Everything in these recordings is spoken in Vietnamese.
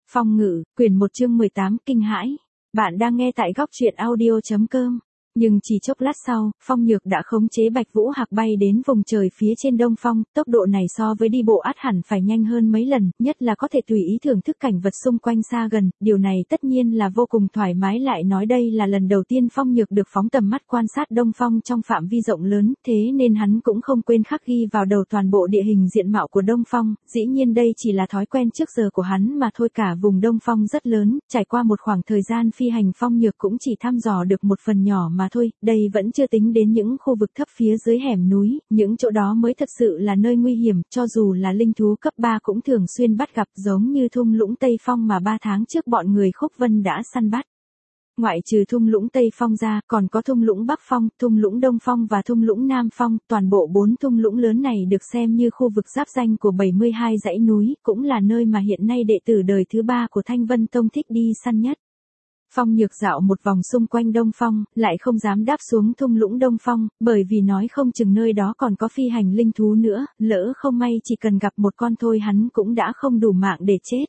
Phong ngự, quyển 1 chương 18, kinh hãi. Bạn đang nghe tại góc truyện audio.com. Nhưng chỉ chốc lát sau, Phong Nhược đã khống chế Bạch Vũ Hạc bay đến vùng trời phía trên đông phong, tốc độ này so với đi bộ ắt hẳn phải nhanh hơn mấy lần, nhất là có thể tùy ý thưởng thức cảnh vật xung quanh xa gần, điều này tất nhiên là vô cùng thoải mái, lại nói đây là lần đầu tiên Phong Nhược được phóng tầm mắt quan sát đông phong trong phạm vi rộng lớn, thế nên hắn cũng không quên khắc ghi vào đầu toàn bộ địa hình diện mạo của đông phong, dĩ nhiên đây chỉ là thói quen trước giờ của hắn mà thôi, cả vùng đông phong rất lớn, trải qua một khoảng thời gian phi hành Phong Nhược cũng chỉ thăm dò được một phần nhỏ mà thôi, đây vẫn chưa tính đến những khu vực thấp phía dưới hẻm núi, những chỗ đó mới thật sự là nơi nguy hiểm, cho dù là linh thú cấp 3 cũng thường xuyên bắt gặp, giống như thung lũng Tây Phong mà 3 tháng trước bọn người Khúc Vân đã săn bắt. Ngoại trừ thung lũng Tây Phong ra, còn có thung lũng Bắc Phong, thung lũng Đông Phong và thung lũng Nam Phong, toàn bộ 4 thung lũng lớn này được xem như khu vực giáp danh của 72 dãy núi, cũng là nơi mà hiện nay đệ tử đời thứ 3 của Thanh Vân Tông thích đi săn nhất. Phong Nhược dạo một vòng xung quanh Đông Phong, lại không dám đáp xuống thung lũng Đông Phong, bởi vì nói không chừng nơi đó còn có phi hành linh thú nữa, lỡ không may chỉ cần gặp một con thôi hắn cũng đã không đủ mạng để chết.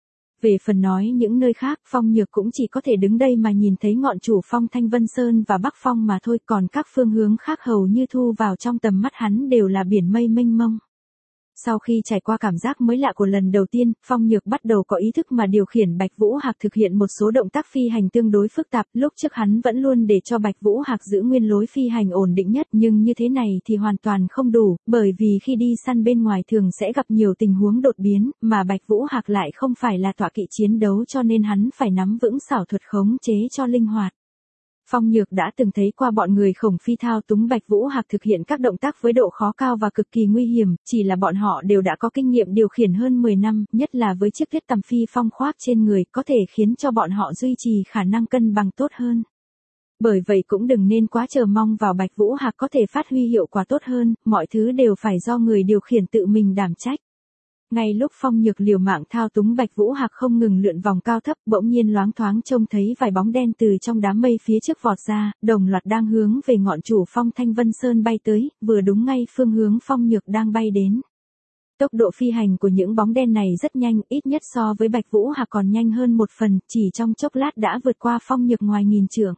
Về phần nói những nơi khác, Phong Nhược cũng chỉ có thể đứng đây mà nhìn thấy ngọn chủ phong Thanh Vân Sơn và Bắc Phong mà thôi, còn các phương hướng khác hầu như thu vào trong tầm mắt hắn đều là biển mây mênh mông. Sau khi trải qua cảm giác mới lạ của lần đầu tiên, Phong Nhược bắt đầu có ý thức mà điều khiển Bạch Vũ Hạc thực hiện một số động tác phi hành tương đối phức tạp, lúc trước hắn vẫn luôn để cho Bạch Vũ Hạc giữ nguyên lối phi hành ổn định nhất, nhưng như thế này thì hoàn toàn không đủ, bởi vì khi đi săn bên ngoài thường sẽ gặp nhiều tình huống đột biến, mà Bạch Vũ Hạc lại không phải là tọa kỵ chiến đấu, cho nên hắn phải nắm vững xảo thuật khống chế cho linh hoạt. Phong Nhược đã từng thấy qua bọn người Khổng Phi thao túng Bạch Vũ Hạc thực hiện các động tác với độ khó cao và cực kỳ nguy hiểm, chỉ là bọn họ đều đã có kinh nghiệm điều khiển hơn 10 năm, nhất là với chiếc Tuyết Tầm Phi Phong khoác trên người, có thể khiến cho bọn họ duy trì khả năng cân bằng tốt hơn. Bởi vậy cũng đừng nên quá chờ mong vào Bạch Vũ Hạc có thể phát huy hiệu quả tốt hơn, mọi thứ đều phải do người điều khiển tự mình đảm trách. Ngay lúc Phong Nhược liều mạng thao túng Bạch Vũ Hạc không ngừng lượn vòng cao thấp, bỗng nhiên loáng thoáng trông thấy vài bóng đen từ trong đám mây phía trước vọt ra, đồng loạt đang hướng về ngọn chủ phong Thanh Vân Sơn bay tới, vừa đúng ngay phương hướng Phong Nhược đang bay đến. Tốc độ phi hành của những bóng đen này rất nhanh, ít nhất so với Bạch Vũ Hạc còn nhanh hơn một phần, chỉ trong chốc lát đã vượt qua Phong Nhược ngoài nghìn trượng.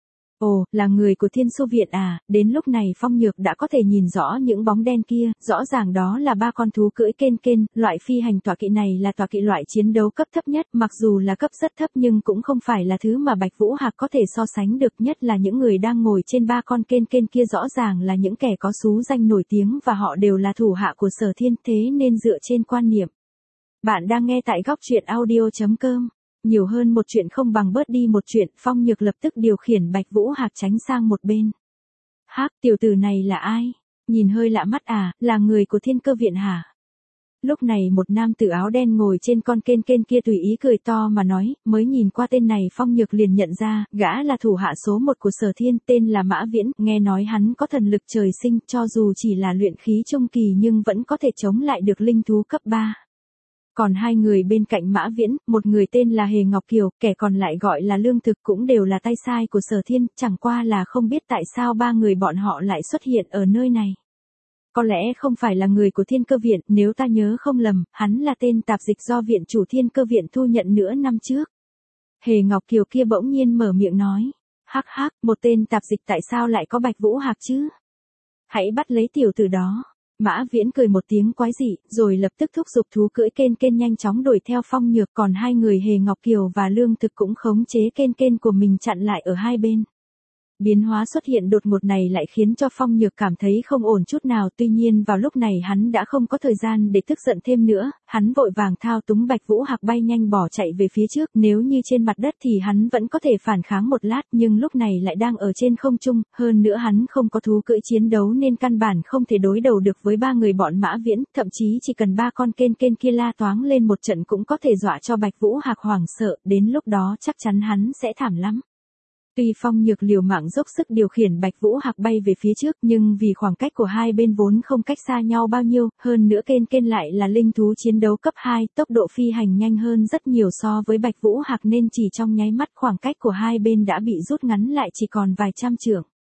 Ồ, là người của Thiên Su Viện à, đến lúc này Phong Nhược đã có thể nhìn rõ những bóng đen kia, rõ ràng đó là 3 con thú cưỡi kên, loại phi hành tọa kỵ này là tọa kỵ loại chiến đấu cấp thấp nhất, mặc dù là cấp rất thấp nhưng cũng không phải là thứ mà Bạch Vũ Hạc có thể so sánh được, nhất là những người đang ngồi trên 3 con kên kia rõ ràng là những kẻ có xú danh nổi tiếng và họ đều là thủ hạ của Sở Thiên, thế nên dựa trên quan niệm. Bạn đang nghe tại góc truyện audio.com. Nhiều hơn một chuyện không bằng bớt đi một chuyện, Phong Nhược lập tức điều khiển Bạch Vũ Hạc tránh sang một bên. Hắc, tiểu tử này là ai? Nhìn hơi lạ mắt à, là người của Thiên Cơ Viện hả? Lúc này một nam tử áo đen ngồi trên con kên kia tùy ý cười to mà nói, mới nhìn qua tên này Phong Nhược liền nhận ra, gã là thủ hạ số 1 của Sở Thiên, tên là Mã Viễn, nghe nói hắn có thần lực trời sinh, cho dù chỉ là luyện khí trung kỳ nhưng vẫn có thể chống lại được linh thú cấp 3. Còn 2 người bên cạnh Mã Viễn, một người tên là Hề Ngọc Kiều, kẻ còn lại gọi là Lương Thực, cũng đều là tay sai của Sở Thiên, chẳng qua là không biết tại sao 3 người bọn họ lại xuất hiện ở nơi này. Có lẽ không phải là người của Thiên Cơ Viện, nếu ta nhớ không lầm, hắn là tên tạp dịch do viện chủ Thiên Cơ Viện thu nhận nửa năm trước. Hề Ngọc Kiều kia bỗng nhiên mở miệng nói, hắc hắc, một tên tạp dịch tại sao lại có Bạch Vũ Hạc chứ? Hãy bắt lấy tiểu tử đó. Mã Viễn cười một tiếng quái dị, rồi lập tức thúc giục thú cưỡi kên nhanh chóng đuổi theo Phong Nhược, còn 2 người Hề Ngọc Kiều và Lương Thực cũng khống chế kên của mình chặn lại ở hai bên. Biến hóa xuất hiện đột ngột này lại khiến cho Phong Nhược cảm thấy không ổn chút nào, tuy nhiên vào lúc này hắn đã không có thời gian để tức giận thêm nữa, hắn vội vàng thao túng Bạch Vũ Hạc bay nhanh bỏ chạy về phía trước, nếu như trên mặt đất thì hắn vẫn có thể phản kháng một lát, nhưng lúc này lại đang ở trên không trung, hơn nữa hắn không có thú cưỡi chiến đấu nên căn bản không thể đối đầu được với 3 người bọn Mã Viễn, thậm chí chỉ cần 3 con kên kia la toáng lên một trận cũng có thể dọa cho Bạch Vũ Hạc hoảng sợ, đến lúc đó chắc chắn hắn sẽ thảm lắm. Tuy Phong Nhược liều mạng dốc sức điều khiển Bạch Vũ Hạc bay về phía trước, nhưng vì khoảng cách của hai bên vốn không cách xa nhau bao nhiêu, hơn nữa kên lại là linh thú chiến đấu cấp 2, tốc độ phi hành nhanh hơn rất nhiều so với Bạch Vũ Hạc nên chỉ trong nháy mắt khoảng cách của hai bên đã bị rút ngắn lại chỉ còn vài trăm trượng.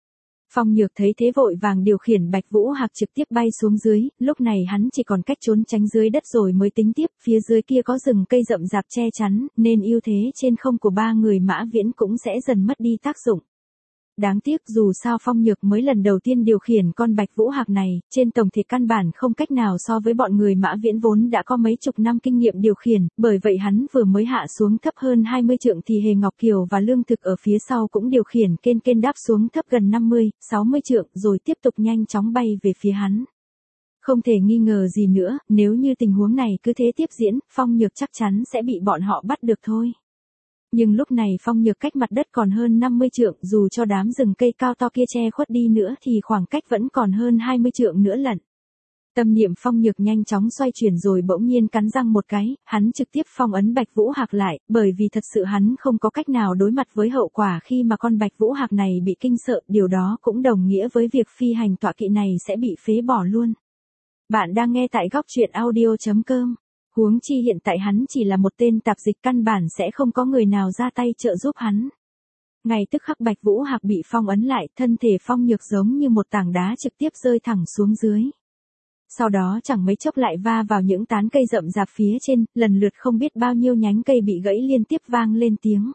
Phong Nhược thấy thế vội vàng điều khiển Bạch Vũ Hạc trực tiếp bay xuống dưới, lúc này hắn chỉ còn cách trốn tránh dưới đất rồi mới tính tiếp, phía dưới kia có rừng cây rậm rạp che chắn, nên ưu thế trên không của ba người Mã Viễn cũng sẽ dần mất đi tác dụng. Đáng tiếc dù sao Phong Nhược mới lần đầu tiên điều khiển con Bạch Vũ Hạc này, trên tổng thể căn bản không cách nào so với bọn người Mã Viễn vốn đã có mấy chục năm kinh nghiệm điều khiển, bởi vậy hắn vừa mới hạ xuống thấp hơn 20 trượng thì Hề Ngọc Kiều và Lương Thực ở phía sau cũng điều khiển kên kên đáp xuống thấp gần 50, 60 trượng rồi tiếp tục nhanh chóng bay về phía hắn. Không thể nghi ngờ gì nữa, nếu như tình huống này cứ thế tiếp diễn, Phong Nhược chắc chắn sẽ bị bọn họ bắt được thôi. Nhưng lúc này Phong Nhược cách mặt đất còn hơn 50 trượng, dù cho đám rừng cây cao to kia che khuất đi nữa thì khoảng cách vẫn còn hơn 20 trượng nữa lận. Tâm niệm Phong Nhược nhanh chóng xoay chuyển rồi bỗng nhiên cắn răng một cái, hắn trực tiếp phong ấn Bạch Vũ Hạc lại, bởi vì thật sự hắn không có cách nào đối mặt với hậu quả khi mà con Bạch Vũ Hạc này bị kinh sợ, điều đó cũng đồng nghĩa với việc phi hành tọa kỵ này sẽ bị phế bỏ luôn. Bạn đang nghe tại góc truyện audio.com. Huống chi hiện tại hắn chỉ là một tên tạp dịch, căn bản sẽ không có người nào ra tay trợ giúp hắn. Ngay tức khắc Bạch Vũ Hạc bị phong ấn lại, thân thể Phong Nhược giống như một tảng đá trực tiếp rơi thẳng xuống dưới. Sau đó chẳng mấy chốc lại va vào những tán cây rậm rạp phía trên, lần lượt không biết bao nhiêu nhánh cây bị gãy liên tiếp vang lên tiếng.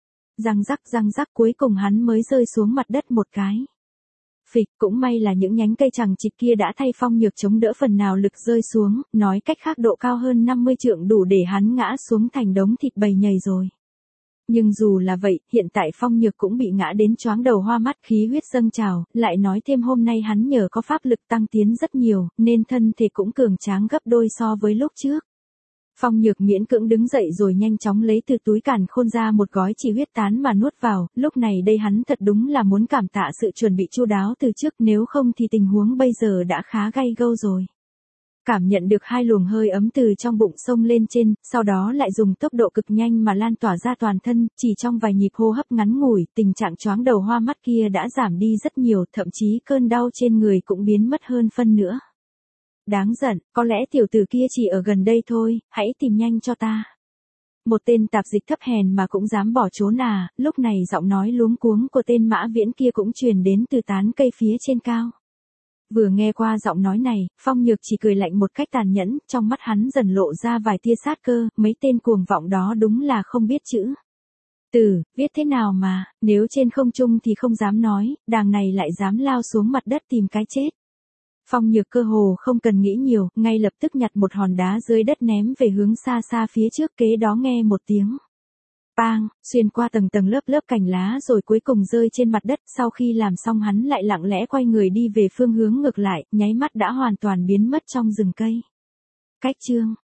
Răng rắc cuối cùng hắn mới rơi xuống mặt đất một cái. Phịch, cũng may là những nhánh cây chằng chịt kia đã thay Phong Nhược chống đỡ phần nào lực rơi xuống, nói cách khác độ cao hơn 50 trượng đủ để hắn ngã xuống thành đống thịt bầy nhầy rồi. Nhưng dù là vậy, hiện tại Phong Nhược cũng bị ngã đến choáng đầu hoa mắt, khí huyết dâng trào, lại nói thêm hôm nay hắn nhờ có pháp lực tăng tiến rất nhiều, nên thân thể cũng cường tráng gấp đôi so với lúc trước. Phong Nhược miễn cưỡng đứng dậy rồi nhanh chóng lấy từ túi càn khôn ra một gói chỉ huyết tán mà nuốt vào, lúc này đây hắn thật đúng là muốn cảm tạ sự chuẩn bị chu đáo từ trước, nếu không thì tình huống bây giờ đã khá gay gâu rồi. Cảm nhận được hai luồng hơi ấm từ trong bụng xông lên trên, sau đó lại dùng tốc độ cực nhanh mà lan tỏa ra toàn thân, chỉ trong vài nhịp hô hấp ngắn ngủi, tình trạng choáng đầu hoa mắt kia đã giảm đi rất nhiều, thậm chí cơn đau trên người cũng biến mất hơn phân nữa. Đáng giận, có lẽ tiểu tử kia chỉ ở gần đây thôi, hãy tìm nhanh cho ta. Một tên tạp dịch thấp hèn mà cũng dám bỏ trốn à, lúc này giọng nói luống cuống của tên Mã Viễn kia cũng truyền đến từ tán cây phía trên cao. Vừa nghe qua giọng nói này, Phong Nhược chỉ cười lạnh một cách tàn nhẫn, trong mắt hắn dần lộ ra vài tia sát cơ, mấy tên cuồng vọng đó đúng là không biết chữ. Từ, viết thế nào mà, nếu trên không trung thì không dám nói, đàng này lại dám lao xuống mặt đất tìm cái chết. Phong Nhược cơ hồ không cần nghĩ nhiều, ngay lập tức nhặt một hòn đá dưới đất ném về hướng xa xa phía trước, kế đó nghe một tiếng bang, xuyên qua tầng tầng lớp lớp cành lá rồi cuối cùng rơi trên mặt đất, sau khi làm xong hắn lại lặng lẽ quay người đi về phương hướng ngược lại, nháy mắt đã hoàn toàn biến mất trong rừng cây. Cách chương